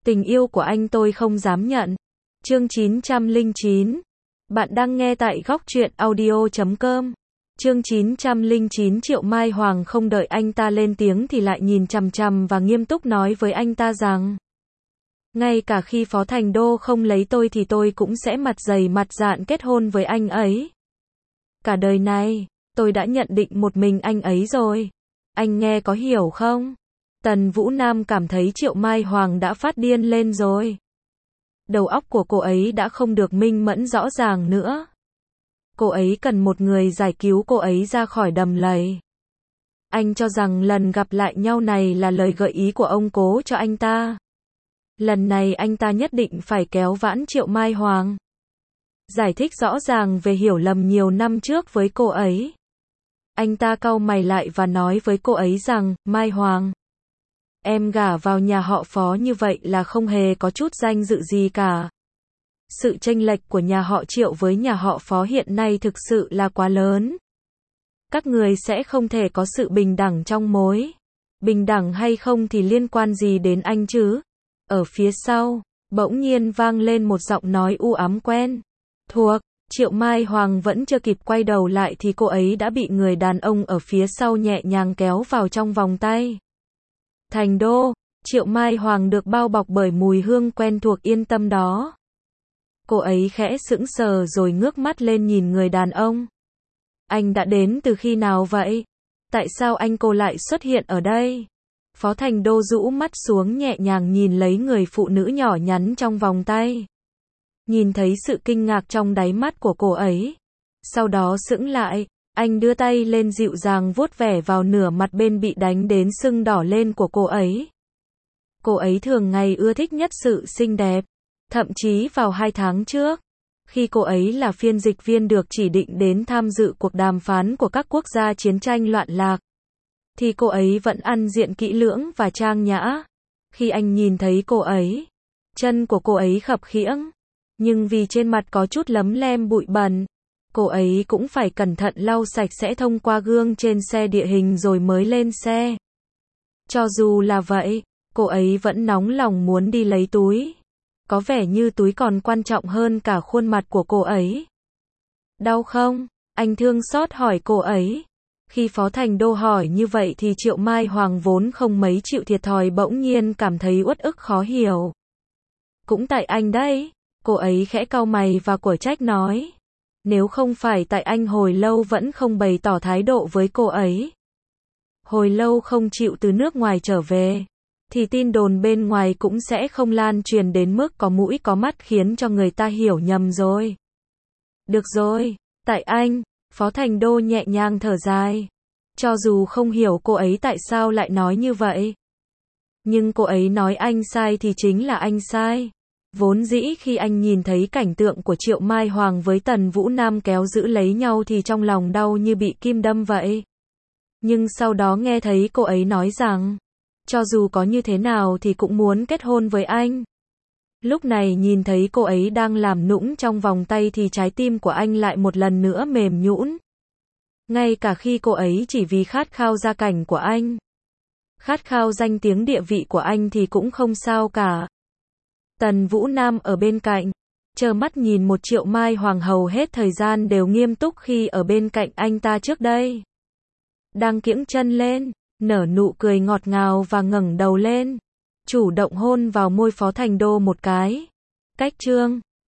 Tình yêu của anh tôi không dám nhận. Chương 909. Bạn đang nghe tại góc truyện audio.com. Chương 909. Triệu Mai Hoàng không đợi anh ta lên tiếng thì lại nhìn chằm chằm và nghiêm túc nói với anh ta rằng: ngay cả khi Phó Thành Đô không lấy tôi thì tôi cũng sẽ mặt dày mặt dạn kết hôn với anh ấy. Cả đời này, tôi đã nhận định một mình anh ấy rồi. Anh nghe có hiểu không? Tần Vũ Nam cảm thấy Triệu Mai Hoàng đã phát điên lên rồi. Đầu óc của cô ấy đã không được minh mẫn rõ ràng nữa. Cô ấy cần một người giải cứu cô ấy ra khỏi đầm lầy. Anh cho rằng lần gặp lại nhau này là lời gợi ý của ông cố cho anh ta. Lần này anh ta nhất định phải kéo vãn Triệu Mai Hoàng. Giải thích rõ ràng về hiểu lầm nhiều năm trước với cô ấy. Anh ta cau mày lại và nói với cô ấy rằng: Mai Hoàng, em gả vào nhà họ Phó như vậy là không hề có chút danh dự gì cả. Sự chênh lệch của nhà họ Triệu với nhà họ Phó hiện nay thực sự là quá lớn. Các người sẽ không thể có sự bình đẳng trong mối. Bình đẳng hay không thì liên quan gì đến anh chứ? Ở phía sau, bỗng nhiên vang lên một giọng nói u ám quen thuộc. Triệu Mai Hoàng vẫn chưa kịp quay đầu lại thì cô ấy đã bị người đàn ông ở phía sau nhẹ nhàng kéo vào trong vòng tay. Thành Đô. Triệu Mai Hoàng được bao bọc bởi mùi hương quen thuộc yên tâm đó. Cô ấy khẽ sững sờ rồi ngước mắt lên nhìn người đàn ông. Anh đã đến từ khi nào vậy? Tại sao anh cô lại xuất hiện ở đây? Phó Thành Đô rũ mắt xuống nhẹ nhàng nhìn lấy người phụ nữ nhỏ nhắn trong vòng tay. Nhìn thấy sự kinh ngạc trong đáy mắt của cô ấy. Sau đó sững lại, anh đưa tay lên dịu dàng vuốt vẻ vào nửa mặt bên bị đánh đến sưng đỏ lên của cô ấy. Cô ấy thường ngày ưa thích nhất sự xinh đẹp. Thậm chí vào 2 tháng trước, khi cô ấy là phiên dịch viên được chỉ định đến tham dự cuộc đàm phán của các quốc gia chiến tranh loạn lạc, thì cô ấy vẫn ăn diện kỹ lưỡng và trang nhã. Khi anh nhìn thấy cô ấy, chân của cô ấy khập khiễng, nhưng vì trên mặt có chút lấm lem bụi bẩn, cô ấy cũng phải cẩn thận lau sạch sẽ thông qua gương trên xe địa hình rồi mới lên xe. Cho dù là vậy, cô ấy vẫn nóng lòng muốn đi lấy túi. Có vẻ như túi còn quan trọng hơn cả khuôn mặt của cô ấy. Đau không? Anh thương xót hỏi cô ấy. Khi Phó Thành Đô hỏi như vậy thì Triệu Mai Hoàng vốn không mấy chịu thiệt thòi bỗng nhiên cảm thấy uất ức khó hiểu. Cũng tại anh đấy. Cô ấy khẽ cau mày và quở trách nói. Nếu không phải tại anh hồi lâu vẫn không bày tỏ thái độ với cô ấy, hồi lâu không chịu từ nước ngoài trở về, thì tin đồn bên ngoài cũng sẽ không lan truyền đến mức có mũi có mắt khiến cho người ta hiểu nhầm rồi. Được rồi, tại anh. Phó Thành Đô nhẹ nhàng thở dài. Cho dù không hiểu cô ấy tại sao lại nói như vậy, nhưng cô ấy nói anh sai thì chính là anh sai. Vốn dĩ khi anh nhìn thấy cảnh tượng của Triệu Mai Hoàng với Tần Vũ Nam kéo giữ lấy nhau thì trong lòng đau như bị kim đâm vậy. Nhưng sau đó nghe thấy cô ấy nói rằng, cho dù có như thế nào thì cũng muốn kết hôn với anh. Lúc này nhìn thấy cô ấy đang làm nũng trong vòng tay thì trái tim của anh lại một lần nữa mềm nhũn. Ngay cả khi cô ấy chỉ vì khát khao gia cảnh của anh, khát khao danh tiếng địa vị của anh thì cũng không sao cả. Tần Vũ Nam ở bên cạnh, trơ mắt nhìn một Triệu Mai Hoàng hầu hết thời gian đều nghiêm túc khi ở bên cạnh anh ta trước đây. Đang kiễng chân lên, nở nụ cười ngọt ngào và ngẩng đầu lên, chủ động hôn vào môi Phó Thành Đô một cái. Cách chương